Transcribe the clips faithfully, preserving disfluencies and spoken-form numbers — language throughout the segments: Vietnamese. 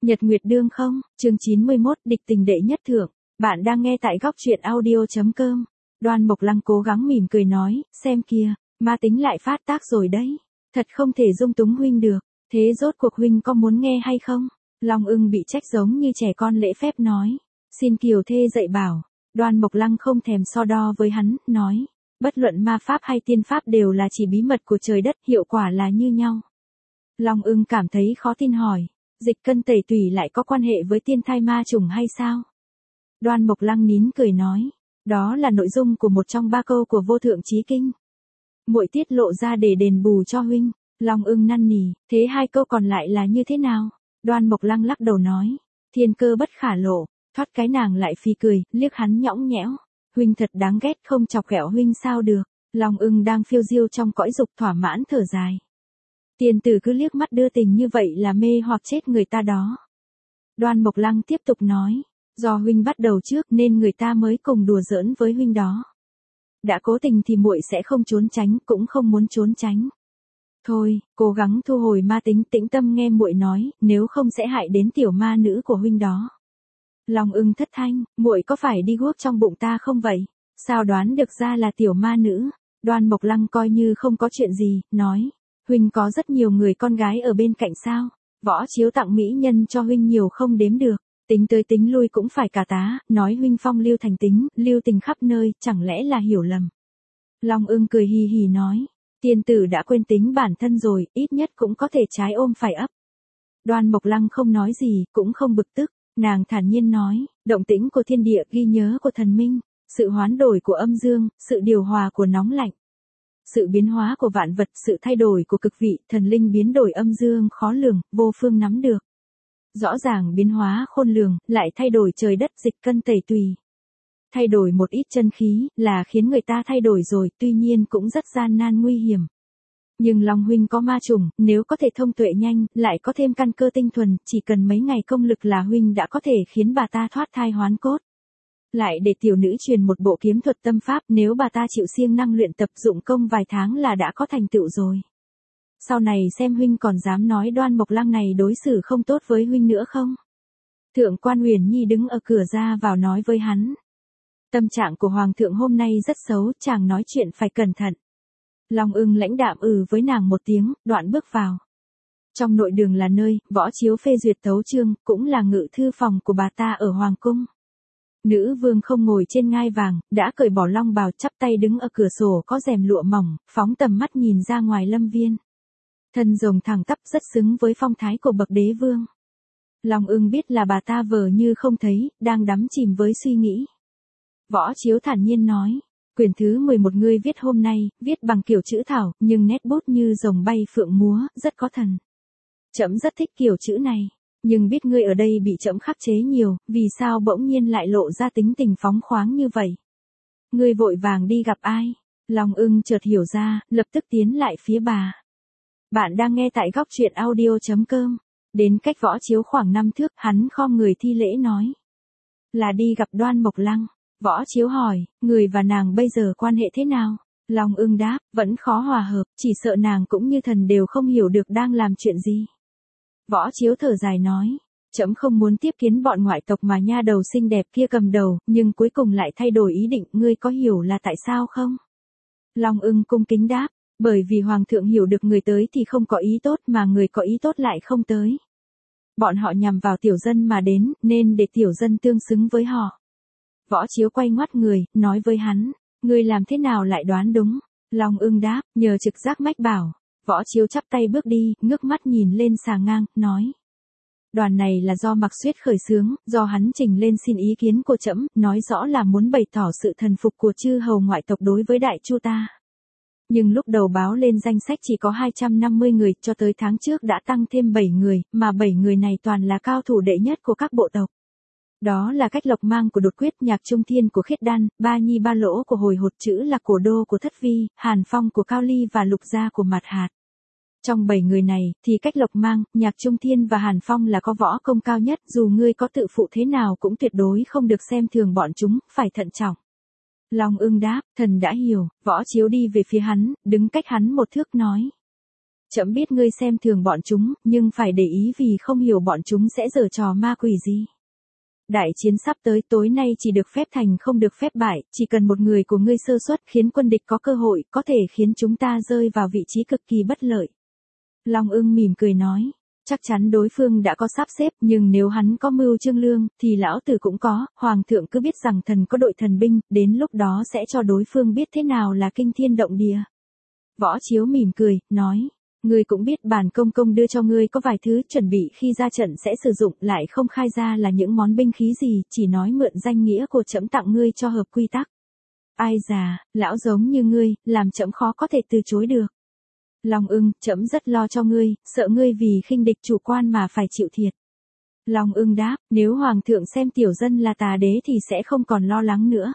Nhật Nguyệt Đương không, chương chín mươi mốt, địch tình đệ nhất thượng. Bạn đang nghe tại góc truyện audio.com. Đoan Mộc Lăng cố gắng mỉm cười nói, xem kìa, ma tính lại phát tác rồi đấy. Thật không thể dung túng huynh được, thế rốt cuộc huynh có muốn nghe hay không? Long Ưng bị trách giống như trẻ con lễ phép nói. Xin kiều thê dạy bảo. Đoan Mộc Lăng không thèm so đo với hắn, nói. Bất luận ma pháp hay tiên pháp đều là chỉ bí mật của trời đất, hiệu quả là như nhau. Long Ưng cảm thấy khó tin hỏi. Dịch cân tẩy tùy lại có quan hệ với tiên thai ma trùng hay sao? Đoan Mộc Lăng nín cười nói. Đó là nội dung của một trong ba câu của vô thượng chí kinh. Muội tiết lộ ra để đền bù cho huynh. Long Ưng năn nỉ, thế hai câu còn lại là như thế nào? Đoan Mộc Lăng lắc đầu nói. Thiên cơ bất khả lộ. Thoát cái nàng lại phì cười, liếc hắn nhõng nhẽo. Huynh thật đáng ghét, không chọc ghẹo huynh sao được. Long Ưng đang phiêu diêu trong cõi dục thỏa mãn thở dài. Tiền tử cứ liếc mắt đưa tình như vậy là mê hoặc chết người ta đó. Đoan Mộc Lăng tiếp tục nói. Do huynh bắt đầu trước nên người ta mới cùng đùa giỡn với huynh đó. Đã cố tình thì muội sẽ không trốn tránh, cũng không muốn trốn tránh. Thôi, cố gắng thu hồi ma tính, tĩnh tâm nghe muội nói, nếu không sẽ hại đến tiểu ma nữ của huynh đó. Long Ưng thất thanh, muội có phải đi guốc trong bụng ta không vậy? Sao đoán được ra là tiểu ma nữ? Đoan Mộc Lăng coi như không có chuyện gì, nói. Huynh có rất nhiều người con gái ở bên cạnh sao? Võ Chiếu tặng mỹ nhân cho huynh nhiều không đếm được. Tính tới tính lui cũng phải cả tá, nói huynh phong lưu thành tính, lưu tình khắp nơi, chẳng lẽ là hiểu lầm. Long Ưng cười hì hì nói. Tiên tử đã quên tính bản thân rồi, ít nhất cũng có thể trái ôm phải ấp. Đoan Mộc Lăng không nói gì, cũng không bực tức. Nàng thản nhiên nói, động tĩnh của thiên địa, ghi nhớ của thần minh, sự hoán đổi của âm dương, sự điều hòa của nóng lạnh. Sự biến hóa của vạn vật, sự thay đổi của cực vị, thần linh biến đổi âm dương khó lường, vô phương nắm được. Rõ ràng biến hóa khôn lường, lại thay đổi trời đất, dịch cân tẩy tùy. Thay đổi một ít chân khí, là khiến người ta thay đổi rồi, tuy nhiên cũng rất gian nan nguy hiểm. Nhưng Long huynh có ma trùng, nếu có thể thông tuệ nhanh, lại có thêm căn cơ tinh thuần, chỉ cần mấy ngày công lực là huynh đã có thể khiến bà ta thoát thai hoán cốt. Lại để tiểu nữ truyền một bộ kiếm thuật tâm pháp, nếu bà ta chịu siêng năng luyện tập dụng công vài tháng là đã có thành tựu rồi. Sau này xem huynh còn dám nói Đoan Mộc Lăng này đối xử không tốt với huynh nữa không? Thượng quan Uyển Nhi đứng ở cửa ra vào nói với hắn. Tâm trạng của hoàng thượng hôm nay rất xấu, chàng nói chuyện phải cẩn thận. Long Ưng lãnh đạm ừ với nàng một tiếng, đoạn bước vào. Trong nội đường là nơi, Võ Chiếu phê duyệt tấu chương, cũng là ngự thư phòng của bà ta ở hoàng cung. Nữ vương không ngồi trên ngai vàng, đã cởi bỏ long bào, chắp tay đứng ở cửa sổ có rèm lụa mỏng, phóng tầm mắt nhìn ra ngoài lâm viên. Thân rồng thẳng tắp rất xứng với phong thái của bậc đế vương. Long Ưng biết là bà ta vờ như không thấy, đang đắm chìm với suy nghĩ. Võ Chiếu thản nhiên nói. Quyển thứ mười một ngươi viết hôm nay, viết bằng kiểu chữ thảo, nhưng nét bút như rồng bay phượng múa, rất có thần. Trẫm rất thích kiểu chữ này, nhưng biết ngươi ở đây bị trẫm khắc chế nhiều, vì sao bỗng nhiên lại lộ ra tính tình phóng khoáng như vậy? Ngươi vội vàng đi gặp ai? Long Ưng chợt hiểu ra, lập tức tiến lại phía bà. Bạn đang nghe tại góc truyện audio.com. Đến cách Võ Chiếu khoảng năm thước, hắn khom người thi lễ nói. Là đi gặp Đoan Mộc Lăng. Võ Chiếu hỏi, người và nàng bây giờ quan hệ thế nào? Long Ưng đáp, vẫn khó hòa hợp, chỉ sợ nàng cũng như thần đều không hiểu được đang làm chuyện gì. Võ Chiếu thở dài nói, trẫm không muốn tiếp kiến bọn ngoại tộc mà nha đầu xinh đẹp kia cầm đầu, nhưng cuối cùng lại thay đổi ý định, ngươi có hiểu là tại sao không? Long Ưng cung kính đáp, bởi vì hoàng thượng hiểu được người tới thì không có ý tốt mà người có ý tốt lại không tới. Bọn họ nhằm vào tiểu dân mà đến, nên để tiểu dân tương xứng với họ. Võ Chiếu quay ngoắt người, nói với hắn, ngươi làm thế nào lại đoán đúng? Long Ưng đáp, nhờ trực giác mách bảo. Võ Chiếu chắp tay bước đi, ngước mắt nhìn lên xà ngang, nói. Đoàn này là do Mạc Xuyết khởi xướng, do hắn trình lên xin ý kiến của trẫm, nói rõ là muốn bày tỏ sự thần phục của chư hầu ngoại tộc đối với đại chu ta. Nhưng lúc đầu báo lên danh sách chỉ có hai trăm năm mươi người, cho tới tháng trước đã tăng thêm bảy người, mà bảy người này toàn là cao thủ đệ nhất của các bộ tộc. Đó là Cách Lộc Mang của Đột Quyết, Nhạc Trung Thiên của Khiết Đan, Ba Nhi Ba Lỗ của Hồi Hột, Chữ là Cổ Đô của Thất Vi, Hàn Phong của Cao Ly và Lục Gia của Mạt Hạt. Trong bảy người này, thì Cách Lộc Mang, Nhạc Trung Thiên và Hàn Phong là có võ công cao nhất, dù ngươi có tự phụ thế nào cũng tuyệt đối không được xem thường bọn chúng, phải thận trọng. Long Ưng đáp, thần đã hiểu. Võ Chiếu đi về phía hắn, đứng cách hắn một thước nói. Trẫm biết ngươi xem thường bọn chúng, nhưng phải để ý vì không hiểu bọn chúng sẽ giở trò ma quỷ gì. Đại chiến sắp tới, tối nay chỉ được phép thành không được phép bại, chỉ cần một người của ngươi sơ suất khiến quân địch có cơ hội, có thể khiến chúng ta rơi vào vị trí cực kỳ bất lợi. Long Ưng mỉm cười nói, chắc chắn đối phương đã có sắp xếp, nhưng nếu hắn có mưu trương lương, thì lão tử cũng có, hoàng thượng cứ biết rằng thần có đội thần binh, đến lúc đó sẽ cho đối phương biết thế nào là kinh thiên động địa. Võ Chiếu mỉm cười, nói, ngươi cũng biết bản công công đưa cho ngươi có vài thứ chuẩn bị khi ra trận sẽ sử dụng, lại không khai ra là những món binh khí gì, chỉ nói mượn danh nghĩa của trẫm tặng ngươi cho hợp quy tắc. Ai già, lão giống như ngươi, làm trẫm khó có thể từ chối được. Long Ưng, trẫm rất lo cho ngươi, sợ ngươi vì khinh địch chủ quan mà phải chịu thiệt. Long Ưng đáp, nếu hoàng thượng xem tiểu dân là tà đế thì sẽ không còn lo lắng nữa.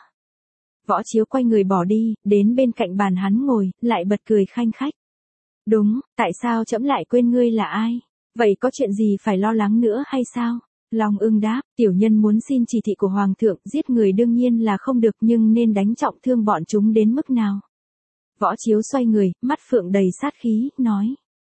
Võ Chiếu quay người bỏ đi, đến bên cạnh bàn hắn ngồi, lại bật cười khanh khách. Đúng, tại sao trẫm lại quên ngươi là ai? Vậy có chuyện gì phải lo lắng nữa hay sao? Long Ưng đáp, tiểu nhân muốn xin chỉ thị của hoàng thượng, giết người đương nhiên là không được nhưng nên đánh trọng thương bọn chúng đến mức nào? Võ Chiếu xoay người, mắt phượng đầy sát khí, nói.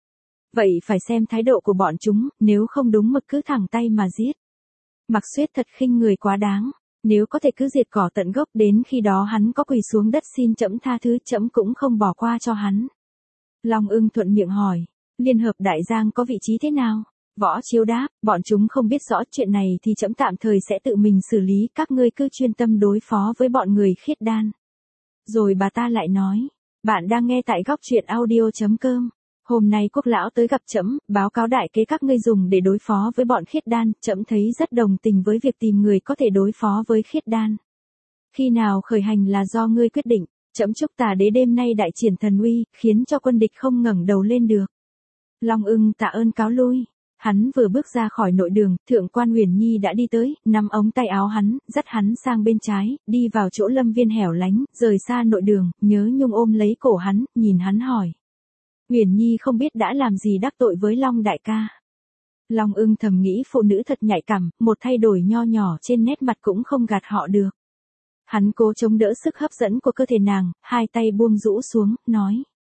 Vậy phải xem thái độ của bọn chúng, nếu không đúng mực cứ thẳng tay mà giết. Mặc Xuyết thật khinh người quá đáng, nếu có thể cứ diệt cỏ tận gốc, đến khi đó hắn có quỳ xuống đất xin trẫm tha thứ, trẫm cũng không bỏ qua cho hắn. Long Ưng thuận miệng hỏi, Liên hợp Đại Giang có vị trí thế nào? Võ Chiếu đáp, bọn chúng không biết rõ chuyện này thì trẫm tạm thời sẽ tự mình xử lý, các ngươi cứ chuyên tâm đối phó với bọn người Khiết Đan. Rồi bà ta lại nói, bạn đang nghe tại góc truyện audio chấm com. Hôm nay Quốc lão tới gặp trẫm, báo cáo đại kế các ngươi dùng để đối phó với bọn Khiết Đan, trẫm thấy rất đồng tình với việc tìm người có thể đối phó với Khiết Đan. Khi nào khởi hành là do ngươi quyết định, trẫm chúc tà đế đêm nay đại triển thần uy, khiến cho quân địch không ngẩng đầu lên được. Long Ưng tạ ơn cáo lui. Hắn vừa bước ra khỏi nội đường, Thượng quan Uyển Nhi đã đi tới, nắm ống tay áo hắn, dắt hắn sang bên trái, đi vào chỗ lâm viên hẻo lánh, rời xa nội đường, Nhớ Nhung ôm lấy cổ hắn, nhìn hắn hỏi. Uyển Nhi không biết đã làm gì đắc tội với Long đại ca. Long Ưng thầm nghĩ phụ nữ thật nhạy cảm, một thay đổi nho nhỏ trên nét mặt cũng không gạt họ được. Hắn cố chống đỡ sức hấp dẫn của cơ thể nàng, hai tay buông rũ xuống, nói.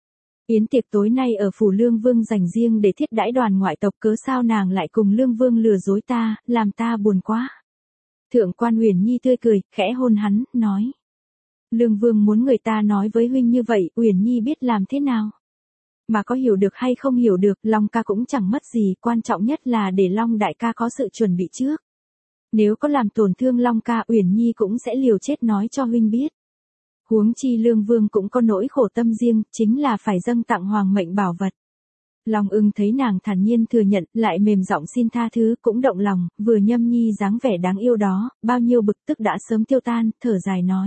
Yến tiệc tối nay ở phủ Lương Vương dành riêng để thiết đãi đoàn ngoại tộc, cớ sao nàng lại cùng Lương Vương lừa dối ta, làm ta buồn quá. Thượng quan Uyển Nhi tươi cười, khẽ hôn hắn, nói. Lương Vương muốn người ta nói với huynh như vậy, Uyển Nhi biết làm thế nào. Mà có hiểu được hay không hiểu được, Long ca cũng chẳng mất gì, quan trọng nhất là để Long đại ca có sự chuẩn bị trước. Nếu có làm tổn thương Long ca, Uyển Nhi cũng sẽ liều chết nói cho huynh biết. Huống chi Lương Vương cũng có nỗi khổ tâm riêng, chính là phải dâng tặng hoàng mệnh bảo vật. Long Ưng thấy nàng thản nhiên thừa nhận, lại mềm giọng xin tha thứ, cũng động lòng, vừa nhâm nhi dáng vẻ đáng yêu đó, bao nhiêu bực tức đã sớm tiêu tan, thở dài nói.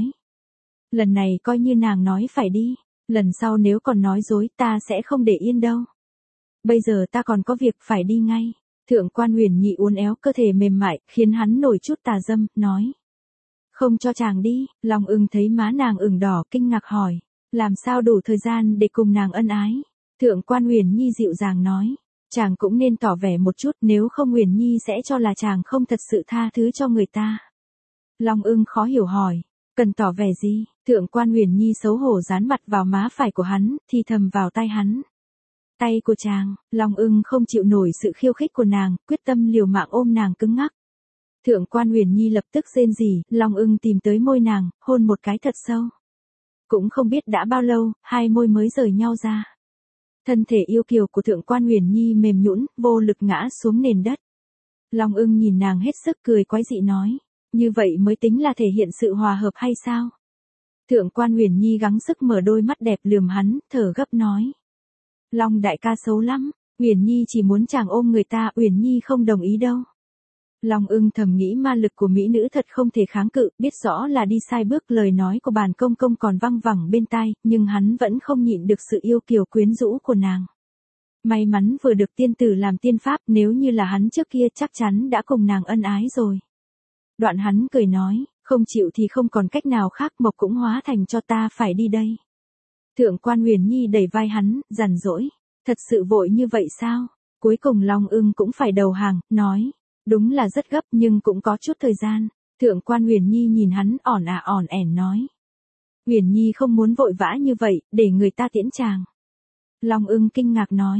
Lần này coi như nàng nói phải đi, lần sau nếu còn nói dối ta sẽ không để yên đâu. Bây giờ ta còn có việc phải đi ngay. Thượng quan Uyển Nhi uốn éo cơ thể mềm mại, khiến hắn nổi chút tà dâm, nói. Không cho chàng đi. Long Ưng thấy má nàng ửng đỏ, kinh ngạc hỏi. Làm sao đủ thời gian để cùng nàng ân ái? Thượng quan Uyển Nhi dịu dàng nói. Chàng cũng nên tỏ vẻ một chút, nếu không Uyển Nhi sẽ cho là chàng không thật sự tha thứ cho người ta. Long Ưng khó hiểu hỏi. Cần tỏ vẻ gì? Thượng quan Uyển Nhi xấu hổ dán mặt vào má phải của hắn, thì thầm vào tai hắn. Tay của chàng. Long Ưng không chịu nổi sự khiêu khích của nàng, quyết tâm liều mạng ôm nàng cứng ngắc. Thượng quan Uyển Nhi lập tức rên rỉ, Long Ưng tìm tới môi nàng, hôn một cái thật sâu. Cũng không biết đã bao lâu, hai môi mới rời nhau ra. Thân thể yêu kiều của Thượng quan Uyển Nhi mềm nhũn, vô lực ngã xuống nền đất. Long Ưng nhìn nàng hết sức cười quái dị nói, như vậy mới tính là thể hiện sự hòa hợp hay sao? Thượng quan Uyển Nhi gắng sức mở đôi mắt đẹp lườm hắn, thở gấp nói. Long đại ca xấu lắm, Uyển Nhi chỉ muốn chàng ôm người ta, Uyển Nhi không đồng ý đâu. Long Ưng thầm nghĩ ma lực của mỹ nữ thật không thể kháng cự, biết rõ là đi sai bước, lời nói của bản công công còn văng vẳng bên tai, nhưng hắn vẫn không nhịn được sự yêu kiều quyến rũ của nàng. May mắn vừa được tiên tử làm tiên pháp, nếu như là hắn trước kia chắc chắn đã cùng nàng ân ái rồi. Đoạn hắn cười nói, không chịu thì không còn cách nào khác, mộc cũng hóa thành cho ta phải đi đây. Thượng quan Uyển Nhi đẩy vai hắn, dằn dỗi, thật sự vội như vậy sao? Cuối cùng Long Ưng cũng phải đầu hàng, nói. Đúng là rất gấp nhưng cũng có chút thời gian. Thượng quan Uyển Nhi nhìn hắn ỏn à ỏn ẻn nói. Uyển Nhi không muốn vội vã như vậy, để người ta tiễn chàng. Long Ưng kinh ngạc nói.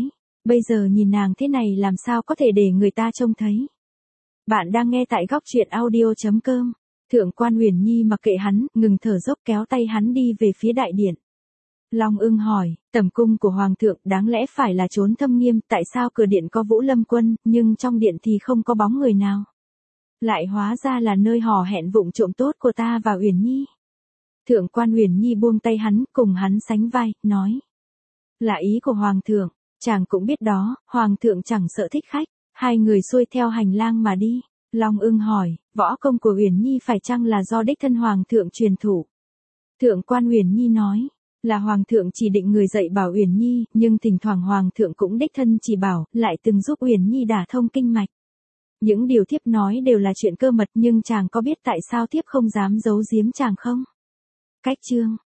Bây giờ nhìn nàng thế này làm sao có thể để người ta trông thấy. Bạn đang nghe tại góc truyện audio.com. Thượng quan Uyển Nhi mặc kệ hắn, ngừng thở dốc kéo tay hắn đi về phía đại điện. Long Ưng hỏi, tẩm cung của Hoàng thượng đáng lẽ phải là trốn thâm nghiêm, tại sao cửa điện có Vũ Lâm quân, nhưng trong điện thì không có bóng người nào. Lại hóa ra là nơi hò hẹn vụng trộm tốt của ta và Uyển Nhi. Thượng quan Uyển Nhi buông tay hắn, cùng hắn sánh vai, nói. Là ý của Hoàng thượng, chàng cũng biết đó, Hoàng thượng chẳng sợ thích khách. Hai người xuôi theo hành lang mà đi. Long Ưng hỏi, võ công của Uyển Nhi phải chăng là do đích thân Hoàng thượng truyền thụ? Thượng quan Uyển Nhi nói, là Hoàng thượng chỉ định người dạy bảo Uyển Nhi, nhưng thỉnh thoảng Hoàng thượng cũng đích thân chỉ bảo, lại từng giúp Uyển Nhi đả thông kinh mạch. Những điều thiếp nói đều là chuyện cơ mật, nhưng chàng có biết tại sao thiếp không dám giấu giếm chàng không? Cách chương